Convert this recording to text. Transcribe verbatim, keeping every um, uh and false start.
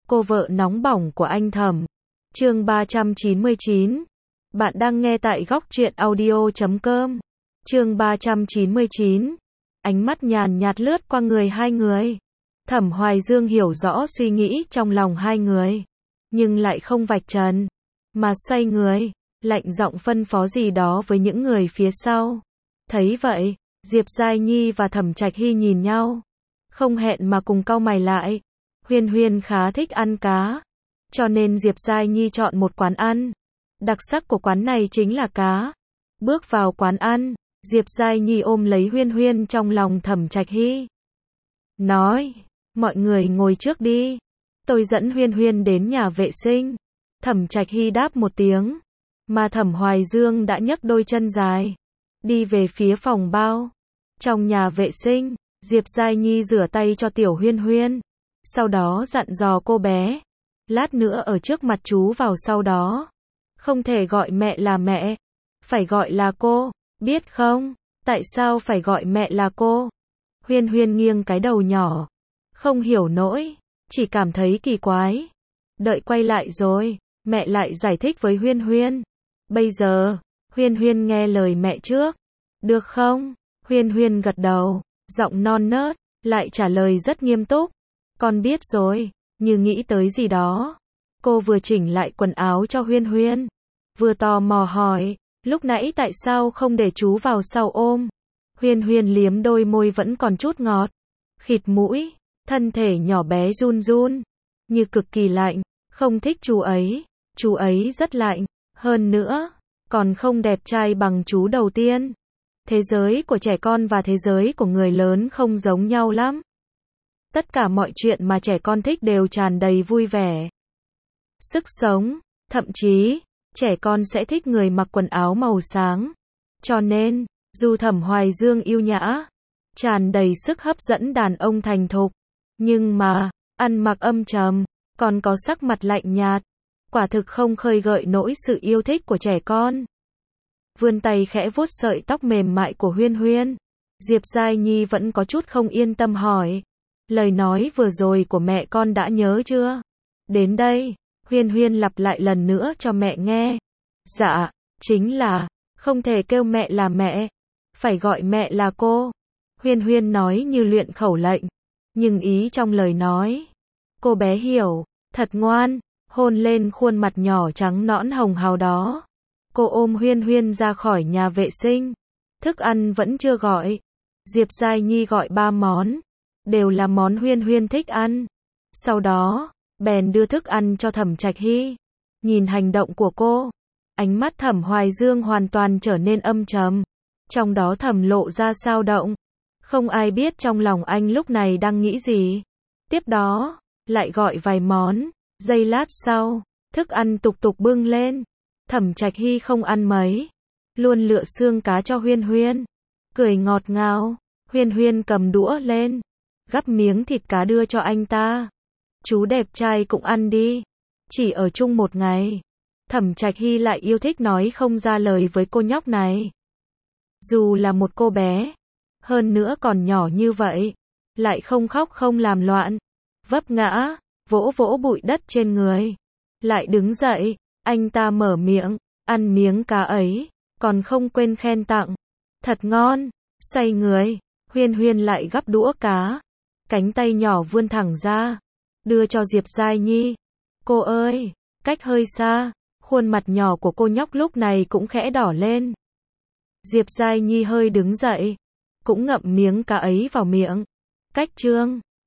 cô vợ nóng bỏng của anh Thẩm. Chương ba trăm chín mươi chín. Bạn đang nghe tại góc truyện audio chấm com. Chương ba trăm chín mươi chín. Ánh mắt nhàn nhạt lướt qua người hai người. Thẩm Hoài Dương hiểu rõ suy nghĩ trong lòng hai người, nhưng lại không vạch trần, mà xoay người, lạnh giọng phân phó gì đó với những người phía sau. Thấy vậy, Diệp Giai Nhi và Thẩm Trạch Hy nhìn nhau, không hẹn mà cùng cau mày lại. Huyên Huyên khá thích ăn cá, cho nên Diệp Giai Nhi chọn một quán ăn. Đặc sắc của quán này chính là cá. Bước vào quán ăn, Diệp Giai Nhi ôm lấy Huyên Huyên trong lòng Thẩm Trạch Hy, nói, mọi người ngồi trước đi, tôi dẫn Huyên Huyên đến nhà vệ sinh. Thẩm Trạch Hy đáp một tiếng, mà Thẩm Hoài Dương đã nhấc đôi chân dài, đi về phía phòng bao. Trong nhà vệ sinh, Diệp Giai Nhi rửa tay cho tiểu Huyên Huyên, sau đó dặn dò cô bé, lát nữa ở trước mặt chú vào sau đó, không thể gọi mẹ là mẹ, phải gọi là cô, biết không? Tại sao phải gọi mẹ là cô? Huyên Huyên nghiêng cái đầu nhỏ, không hiểu nổi, chỉ cảm thấy kỳ quái. Đợi quay lại rồi, mẹ lại giải thích với Huyên Huyên. Bây giờ, Huyên Huyên nghe lời mẹ trước, được không? Huyên Huyên gật đầu, giọng non nớt, lại trả lời rất nghiêm túc. Con biết rồi, như nghĩ tới gì đó. Cô vừa chỉnh lại quần áo cho Huyên Huyên, vừa tò mò hỏi, lúc nãy tại sao không để chú vào sau ôm? Huyên Huyên liếm đôi môi vẫn còn chút ngọt, khịt mũi, thân thể nhỏ bé run run, như cực kỳ lạnh, không thích chú ấy, chú ấy rất lạnh, hơn nữa, còn không đẹp trai bằng chú đầu tiên. Thế giới của trẻ con và thế giới của người lớn không giống nhau lắm. Tất cả mọi chuyện mà trẻ con thích đều tràn đầy vui vẻ, sức sống, thậm chí, trẻ con sẽ thích người mặc quần áo màu sáng. Cho nên, dù Thẩm Hoài Dương yêu nhã, tràn đầy sức hấp dẫn đàn ông thành thục, nhưng mà, ăn mặc âm trầm, còn có sắc mặt lạnh nhạt, quả thực không khơi gợi nổi sự yêu thích của trẻ con. Vươn tay khẽ vuốt sợi tóc mềm mại của Huyên Huyên, Diệp Giai Nhi vẫn có chút không yên tâm hỏi, lời nói vừa rồi của mẹ con đã nhớ chưa? Đến đây, Huyên Huyên lặp lại lần nữa cho mẹ nghe. Dạ, chính là, không thể kêu mẹ là mẹ, phải gọi mẹ là cô. Huyên Huyên nói như luyện khẩu lệnh, nhưng ý trong lời nói, cô bé hiểu, thật ngoan, hôn lên khuôn mặt nhỏ trắng nõn hồng hào đó. Cô ôm Huyên Huyên ra khỏi nhà vệ sinh, thức ăn vẫn chưa gọi. Diệp Giai Nhi gọi ba món, đều là món Huyên Huyên thích ăn. Sau đó, bèn đưa thức ăn cho Thẩm Trạch Hy. Nhìn hành động của cô, ánh mắt Thẩm Hoài Dương hoàn toàn trở nên âm trầm, trong đó thầm lộ ra dao động. Không ai biết trong lòng anh lúc này đang nghĩ gì. Tiếp đó, lại gọi vài món, giây lát sau, thức ăn tục tục bưng lên. Thẩm Trạch Hy không ăn mấy, luôn lựa xương cá cho Huyên Huyên, cười ngọt ngào. Huyên Huyên cầm đũa lên, gắp miếng thịt cá đưa cho anh ta. Chú đẹp trai cũng ăn đi, chỉ ở chung một ngày. Thẩm Trạch Hy lại yêu thích nói không ra lời với cô nhóc này. Dù là một cô bé, hơn nữa còn nhỏ như vậy, lại không khóc không làm loạn, vấp ngã, vỗ vỗ bụi đất trên người, lại đứng dậy. Anh ta mở miệng, ăn miếng cá ấy, còn không quên khen tặng, thật ngon. Say người, Huyên Huyên lại gắp đũa cá, cánh tay nhỏ vươn thẳng ra, đưa cho Diệp Giai Nhi. Cô ơi, cách hơi xa, khuôn mặt nhỏ của cô nhóc lúc này cũng khẽ đỏ lên. Diệp Giai Nhi hơi đứng dậy, cũng ngậm miếng cá ấy vào miệng. Cách trương,